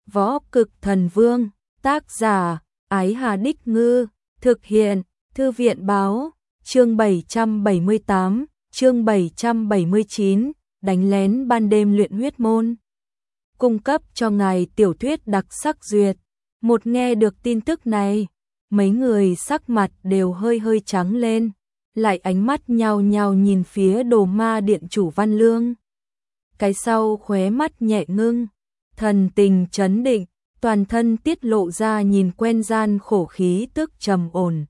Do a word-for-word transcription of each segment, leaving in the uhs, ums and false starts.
Võ Cực Thần Vương, tác giả, Ái Hà Đích Ngư, thực hiện, Thư viện Báo, chương bảy trăm bảy mươi tám, chương bảy trăm bảy mươi chín, đánh lén ban đêm luyện huyết môn. Cung cấp cho ngài tiểu thuyết đặc sắc duyệt. Một nghe được tin tức này, mấy người sắc mặt đều hơi hơi trắng lên, lại ánh mắt nhao nhao nhìn phía Đồ Ma điện chủ Văn Lương. Cái sau khóe mắt nhẹ ngưng, thần tình trấn định, toàn thân tiết lộ ra nhìn quen gian khổ khí tức trầm ổn.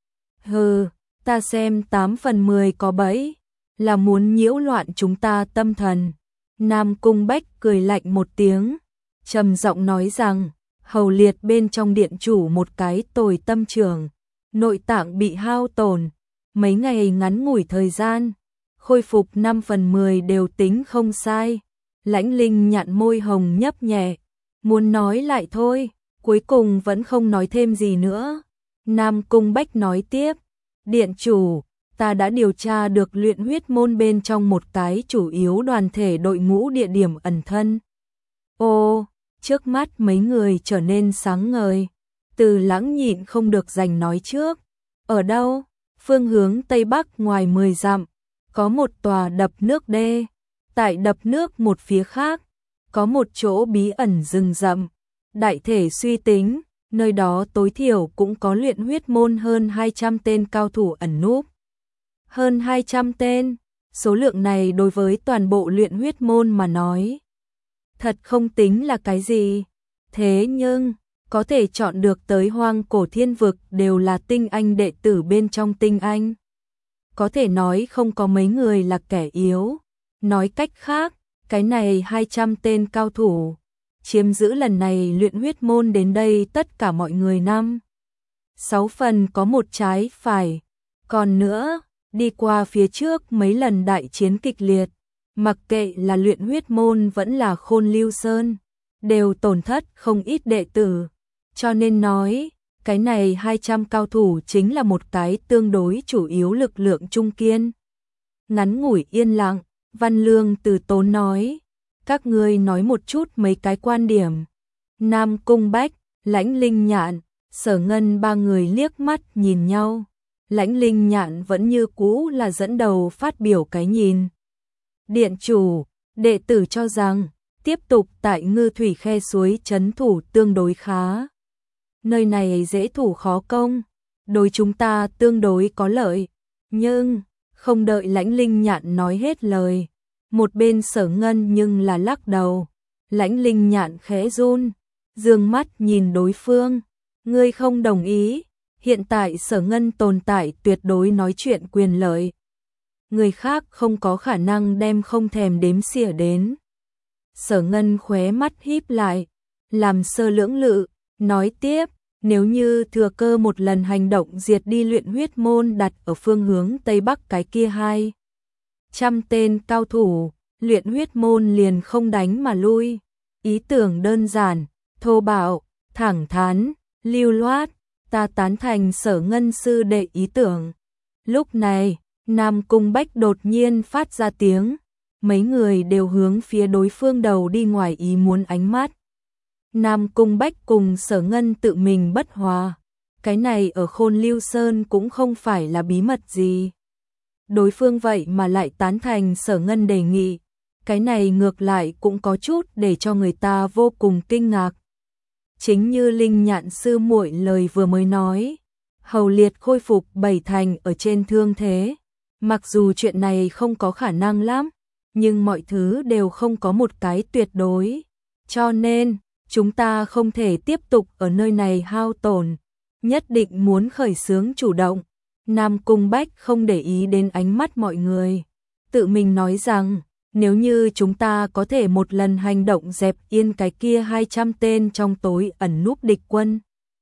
Hừ, ta xem tám phần mười có bẫy, là muốn nhiễu loạn chúng ta tâm thần. Nam Cung Bách cười lạnh một tiếng, trầm giọng nói rằng, hầu liệt bên trong điện chủ một cái tồi tâm trường, nội tạng bị hao tổn, mấy ngày ngắn ngủi thời gian, khôi phục năm phần mười đều tính không sai. Lãnh Linh nhạn môi hồng nhấp nhẹ, muốn nói lại thôi, cuối cùng vẫn không nói thêm gì nữa. Nam Cung Bách nói tiếp, điện chủ, ta đã điều tra được luyện huyết môn bên trong một cái chủ yếu đoàn thể đội ngũ địa điểm ẩn thân. Ô, trước mắt mấy người trở nên sáng ngời, Từ Lãng nhịn không được giành nói trước. Ở đâu? Phương hướng Tây Bắc ngoài mười dặm, có một tòa đập nước đê. Tại đập nước một phía khác, có một chỗ bí ẩn rừng rậm. Đại thể suy tính, nơi đó tối thiểu cũng có luyện huyết môn hơn hai trăm tên cao thủ ẩn núp. Hơn hai trăm tên, số lượng này đối với toàn bộ luyện huyết môn mà nói, thật không tính là cái gì. Thế nhưng, có thể chọn được tới Hoang Cổ Thiên Vực đều là tinh anh đệ tử bên trong tinh anh. Có thể nói không có mấy người là kẻ yếu. Nói cách khác, cái này hai trăm tên cao thủ, chiếm giữ lần này luyện huyết môn đến đây tất cả mọi người năm. Sáu phần có một trái phải. Còn nữa, đi qua phía trước mấy lần đại chiến kịch liệt, mặc kệ là luyện huyết môn vẫn là Khôn Lưu Sơn, đều tổn thất không ít đệ tử. Cho nên nói, cái này hai trăm cao thủ chính là một cái tương đối chủ yếu lực lượng trung kiên. Ngắn ngủi yên lặng, Văn Lương từ tốn nói, các ngươi nói một chút mấy cái quan điểm. Nam Cung Bách, Lãnh Linh Nhạn, Sở Ngân ba người liếc mắt nhìn nhau. Lãnh Linh Nhạn vẫn như cũ là dẫn đầu phát biểu cái nhìn. Điện chủ, đệ tử cho rằng, tiếp tục tại Ngư Thủy Khe suối trấn thủ tương đối khá. Nơi này dễ thủ khó công, đối chúng ta tương đối có lợi. Nhưng, không đợi Lãnh Linh Nhạn nói hết lời, một bên Sở Ngân nhưng là lắc đầu. Lãnh Linh Nhạn khẽ run, dương mắt nhìn đối phương. Ngươi không đồng ý, hiện tại Sở Ngân tồn tại tuyệt đối nói chuyện quyền lợi. Người khác không có khả năng đem không thèm đếm xỉa đến. Sở Ngân khóe mắt híp lại, làm sơ lưỡng lự, nói tiếp, nếu như thừa cơ một lần hành động diệt đi luyện huyết môn đặt ở phương hướng Tây Bắc cái kia hai trăm tên cao thủ, luyện huyết môn liền không đánh mà lui. Ý tưởng đơn giản, thô bạo, thẳng thắn, lưu loát, ta tán thành Sở Ngân sư đệ ý tưởng. Lúc này, Nam Cung Bách đột nhiên phát ra tiếng, mấy người đều hướng phía đối phương đầu đi ngoài ý muốn ánh mắt. Nam Cung Bách cùng Sở Ngân tự mình bất hòa, cái này ở Khôn Lưu Sơn cũng không phải là bí mật gì. Đối phương vậy mà lại tán thành Sở Ngân đề nghị, cái này ngược lại cũng có chút để cho người ta vô cùng kinh ngạc. Chính như Linh Nhạn sư muội lời vừa mới nói, hầu liệt khôi phục bảy thành ở trên thương thế. Mặc dù chuyện này không có khả năng lắm, nhưng mọi thứ đều không có một cái tuyệt đối. Cho nên, chúng ta không thể tiếp tục ở nơi này hao tổn, nhất định muốn khởi xướng chủ động. Nam Cung Bách không để ý đến ánh mắt mọi người, tự mình nói rằng, nếu như chúng ta có thể một lần hành động dẹp yên cái kia hai trăm tên trong tối ẩn núp địch quân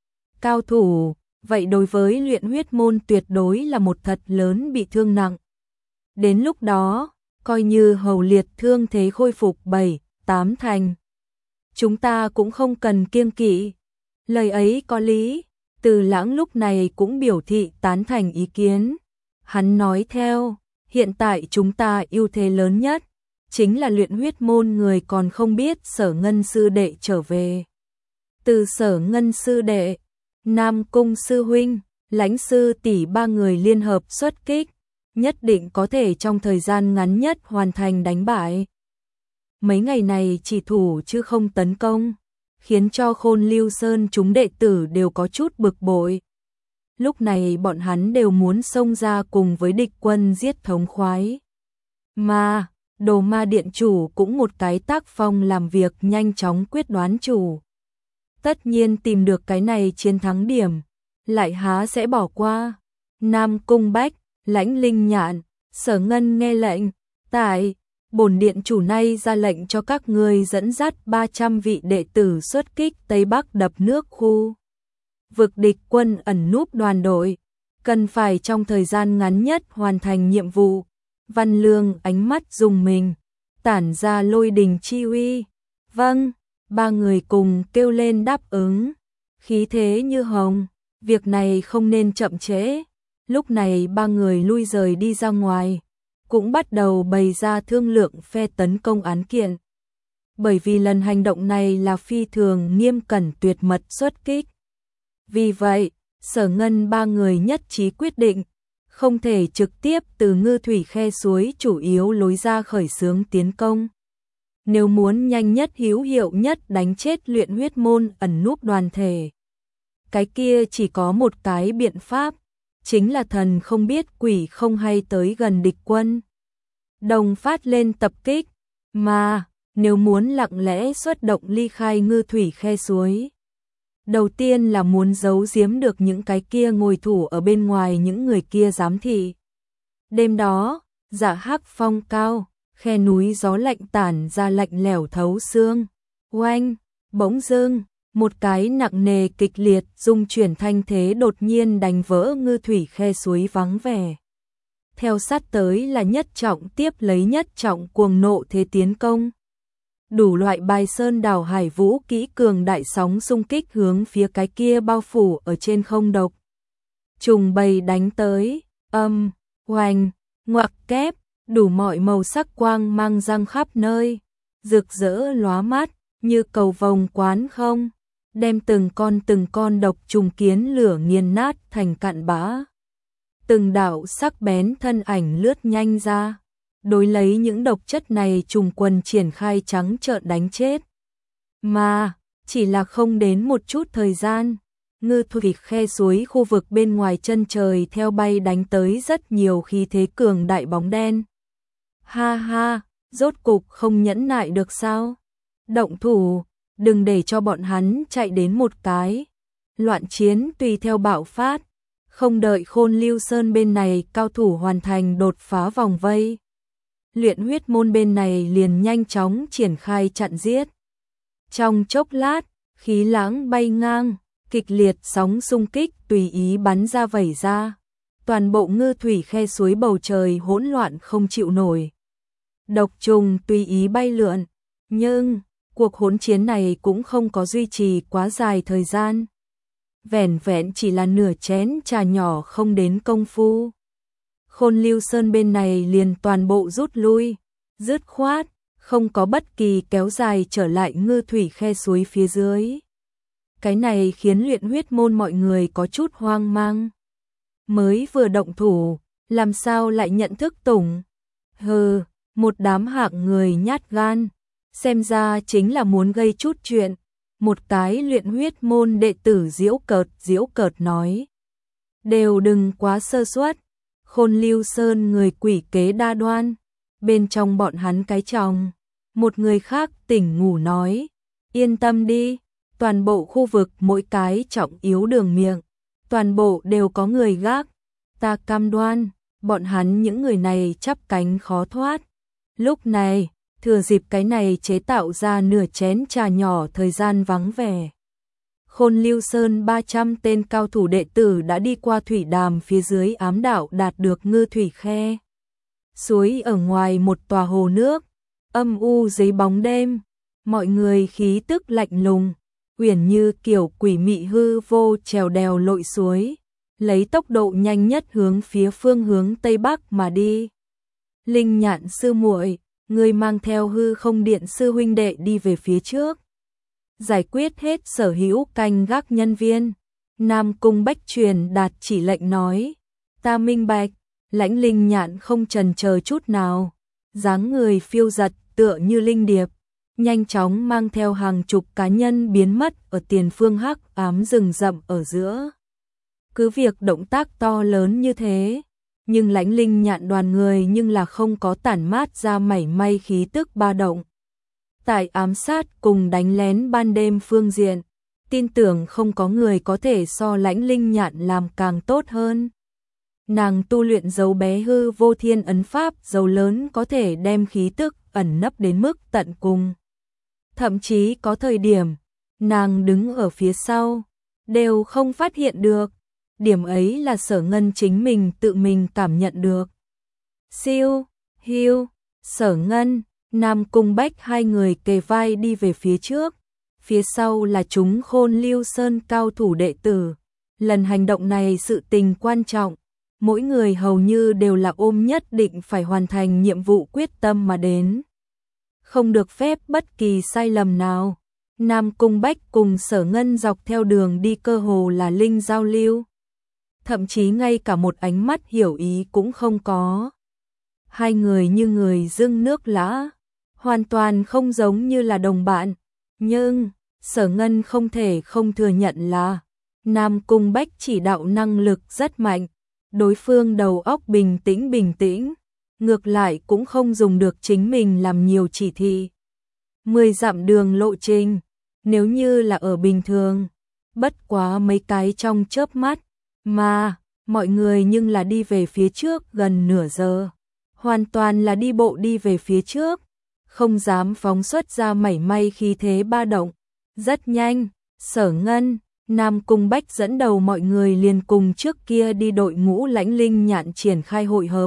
cao thủ, vậy đối với luyện huyết môn tuyệt đối là một thật lớn bị thương nặng. Đến lúc đó, coi như hầu liệt thương thế khôi phục bảy, tám thành, chúng ta cũng không cần kiêng kỵ. Lời ấy có lý, Từ Lãng lúc này cũng biểu thị tán thành ý kiến. Hắn nói theo, hiện tại chúng ta ưu thế lớn nhất chính là luyện huyết môn người còn không biết Sở Ngân sư đệ trở về. Từ Sở Ngân sư đệ, Nam Cung sư huynh, Lãnh sư tỷ ba người liên hợp xuất kích, nhất định có thể trong thời gian ngắn nhất hoàn thành đánh bại. Mấy ngày này chỉ thủ chứ không tấn công, khiến cho Khôn Lưu Sơn chúng đệ tử đều có chút bực bội. Lúc này bọn hắn đều muốn xông ra cùng với địch quân giết thống khoái. Mà, Đồ Ma Điện chủ cũng một cái tác phong làm việc nhanh chóng quyết đoán chủ. Tất nhiên tìm được cái này chiến thắng điểm, lại há sẽ bỏ qua. Nam Cung Bách, Lãnh Linh Nhạn, Sở Ngân nghe lệnh, tại, bổn điện chủ nay ra lệnh cho các ngươi dẫn dắt ba trăm vị đệ tử xuất kích Tây Bắc đập nước khu. Vực địch quân ẩn núp đoàn đội, cần phải trong thời gian ngắn nhất hoàn thành nhiệm vụ. Văn Lương ánh mắt dùng mình, tản ra lôi đình chi uy. Vâng, ba người cùng kêu lên đáp ứng, khí thế như hồng, việc này không nên chậm trễ. Lúc này ba người lui rời đi ra ngoài, cũng bắt đầu bày ra thương lượng phe tấn công án kiện. Bởi vì lần hành động này là phi thường nghiêm cẩn tuyệt mật xuất kích. Vì vậy, Sở Ngân ba người nhất trí quyết định, không thể trực tiếp từ Ngư Thủy khe suối chủ yếu lối ra khởi xướng tiến công. Nếu muốn nhanh nhất hữu hiệu nhất đánh chết Luyện Huyết môn ẩn núp đoàn thể, cái kia chỉ có một cái biện pháp, chính là thần không biết quỷ không hay tới gần địch quân, đồng phát lên tập kích. Mà nếu muốn lặng lẽ xuất động ly khai Ngư Thủy khe suối, đầu tiên là muốn giấu giếm được những cái kia ngồi thủ ở bên ngoài những người kia giám thị. Đêm đó, Dạ Hắc phong cao, khe núi gió lạnh tản ra lạnh lẽo thấu xương. Oanh, bỗng dưng, một cái nặng nề kịch liệt rung chuyển thanh thế đột nhiên đánh vỡ Ngư Thủy khe suối vắng vẻ. Theo sát tới là nhất trọng tiếp lấy nhất trọng cuồng nộ thế tiến công. Đủ loại bài sơn đảo hải vũ kỹ cường đại sóng xung kích hướng phía cái kia bao phủ ở trên không độc. Trùng bầy đánh tới, âm, hoành, ngoặc kép, đủ mọi màu sắc quang mang răng khắp nơi, rực rỡ lóa mắt, như cầu vồng quán không, đem từng con từng con độc trùng kiến lửa nghiền nát thành cặn bã. Từng đạo sắc bén thân ảnh lướt nhanh ra, đối lấy những độc chất này trùng quần triển khai trắng trợn đánh chết. Mà, chỉ là không đến một chút thời gian, Ngư Thủy khe suối khu vực bên ngoài chân trời theo bay đánh tới rất nhiều khí thế cường đại bóng đen. Ha ha, rốt cục không nhẫn nại được sao? Động thủ, đừng để cho bọn hắn chạy đến một cái. Loạn chiến tùy theo bạo phát, không đợi Khôn Lưu Sơn bên này cao thủ hoàn thành đột phá vòng vây. Luyện Huyết môn bên này liền nhanh chóng triển khai chặn giết. Trong chốc lát, khí lãng bay ngang, kịch liệt sóng xung kích tùy ý bắn ra vẩy ra. Toàn bộ Ngư Thủy khe suối bầu trời hỗn loạn không chịu nổi. Độc trùng tùy ý bay lượn, nhưng cuộc hỗn chiến này cũng không có duy trì quá dài thời gian. Vẻn vẹn chỉ là nửa chén trà nhỏ không đến công phu. Khôn Lưu Sơn bên này liền toàn bộ rút lui, dứt khoát, không có bất kỳ kéo dài trở lại Ngư Thủy khe suối phía dưới. Cái này khiến Luyện Huyết môn mọi người có chút hoang mang. Mới vừa động thủ, làm sao lại nhận thức tủng? Hừ, một đám hạng người nhát gan, xem ra chính là muốn gây chút chuyện. Một cái Luyện Huyết môn đệ tử giễu cợt giễu cợt nói. Đều đừng quá sơ suất. Khôn Lưu Sơn người quỷ kế đa đoan, bên trong bọn hắn cái chồng. Một người khác tỉnh ngủ nói, yên tâm đi, toàn bộ khu vực mỗi cái trọng yếu đường miệng, toàn bộ đều có người gác, ta cam đoan, bọn hắn những người này chắp cánh khó thoát. Lúc này, thừa dịp cái này chế tạo ra nửa chén trà nhỏ thời gian vắng vẻ. Khôn Lưu Sơn ba trăm tên cao thủ đệ tử đã đi qua thủy đàm phía dưới ám đạo đạt được Ngư Thủy khe suối ở ngoài một tòa hồ nước, âm u dưới bóng đêm, mọi người khí tức lạnh lùng, uyển như kiểu quỷ mị hư vô trèo đèo lội suối, lấy tốc độ nhanh nhất hướng phía phương hướng Tây Bắc mà đi. Linh Nhạn sư muội, người mang theo hư không điện sư huynh đệ đi về phía trước. giải quyết hết sở hữu canh gác nhân viên. Nam Cung Bách truyền đạt chỉ lệnh nói, ta minh bạch. Lãnh Linh Nhạn không chần chờ chút nào, dáng người phiêu giật tựa như linh điệp, nhanh chóng mang theo hàng chục cá nhân biến mất ở tiền phương hắc ám rừng rậm ở giữa. Cứ việc động tác to lớn như thế, nhưng Lãnh Linh Nhạn đoàn người nhưng là không có tản mát ra mảy may khí tức ba động. Tại ám sát cùng đánh lén ban đêm phương diện, tin tưởng không có người có thể so Lãnh Linh Nhạn làm càng tốt hơn. Nàng tu luyện dấu bé hư vô thiên ấn pháp dấu lớn có thể đem khí tức ẩn nấp đến mức tận cùng. Thậm chí có thời điểm, nàng đứng ở phía sau, đều không phát hiện được. Điểm ấy là Sở Ngân chính mình tự mình cảm nhận được. Siêu, Hiu, Sở Ngân, Nam Cung Bách hai người kề vai đi về phía trước. Phía sau là chúng Khôn Lưu Sơn cao thủ đệ tử. Lần hành động này sự tình quan trọng. Mỗi người hầu như đều là ôm nhất định phải hoàn thành nhiệm vụ quyết tâm mà đến. Không được phép bất kỳ sai lầm nào. Nam Cung Bách cùng Sở Ngân dọc theo đường đi cơ hồ là linh giao lưu. Thậm chí ngay cả một ánh mắt hiểu ý cũng không có. Hai người như người dưng nước lã, hoàn toàn không giống như là đồng bạn. Nhưng, Sở Ngân không thể không thừa nhận là Nam Cung Bách chỉ đạo năng lực rất mạnh. Đối phương đầu óc bình tĩnh bình tĩnh, ngược lại cũng không dùng được chính mình làm nhiều chỉ thị. Mười dặm đường lộ trình, nếu như là ở bình thường, bất quá mấy cái trong chớp mắt, mà mọi người nhưng là đi về phía trước gần nửa giờ, hoàn toàn là đi bộ đi về phía trước, không dám phóng xuất ra mảy may khí thế ba động. Rất nhanh, Sở Ngân, Nam Cung Bách dẫn đầu mọi người liền cùng trước kia đi đội ngũ Lãnh Linh Nhạn triển khai hội hợp.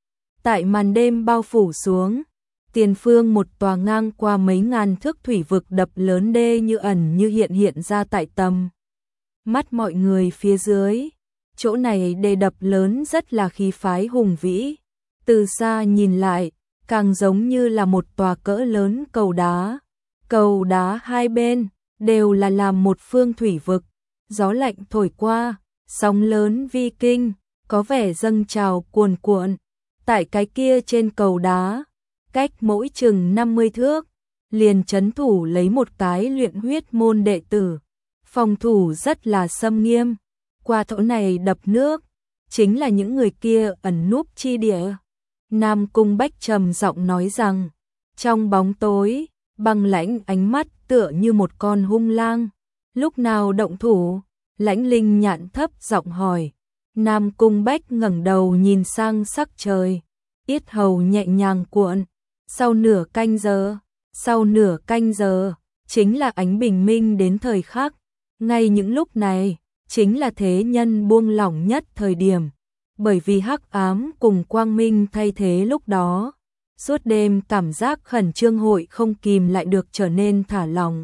Tại màn đêm bao phủ xuống, tiền phương một tòa ngang qua mấy ngàn thước thủy vực đập lớn đê như ẩn như hiện hiện ra tại tầm mắt mọi người phía dưới. Chỗ này đê đập lớn rất là khí phái hùng vĩ, từ xa nhìn lại, càng giống như là một tòa cỡ lớn cầu đá. Cầu đá hai bên đều là làm một phương thủy vực, gió lạnh thổi qua, sóng lớn vi kinh, có vẻ dâng trào cuồn cuộn. Tại cái kia trên cầu đá, cách mỗi chừng năm mươi thước, liền trấn thủ lấy một cái luyện huyết môn đệ tử. Phòng thủ rất là xâm nghiêm, qua chỗ này đập nước, chính là những người kia ẩn núp chi địa. Nam Cung Bách trầm giọng nói rằng, trong bóng tối, băng lãnh ánh mắt tựa như một con hung lang. Lúc nào động thủ? Lãnh Linh Nhạn thấp giọng hỏi. Nam Cung Bách ngẩng đầu nhìn sang sắc trời, yết hầu nhẹ nhàng cuộn. Sau nửa canh giờ, sau nửa canh giờ, chính là ánh bình minh đến thời khắc. Ngay những lúc này, chính là thế nhân buông lỏng nhất thời điểm. Bởi vì hắc ám cùng quang minh thay thế lúc đó. Suốt đêm cảm giác khẩn trương hội không kìm lại được trở nên thả lòng.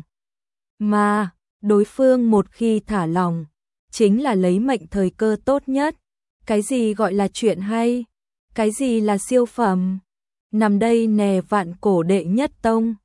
Mà, đối phương một khi thả lòng, chính là lấy mệnh thời cơ tốt nhất. Cái gì gọi là chuyện hay? Cái gì là siêu phẩm? Nằm đây nè vạn cổ đệ nhất tông.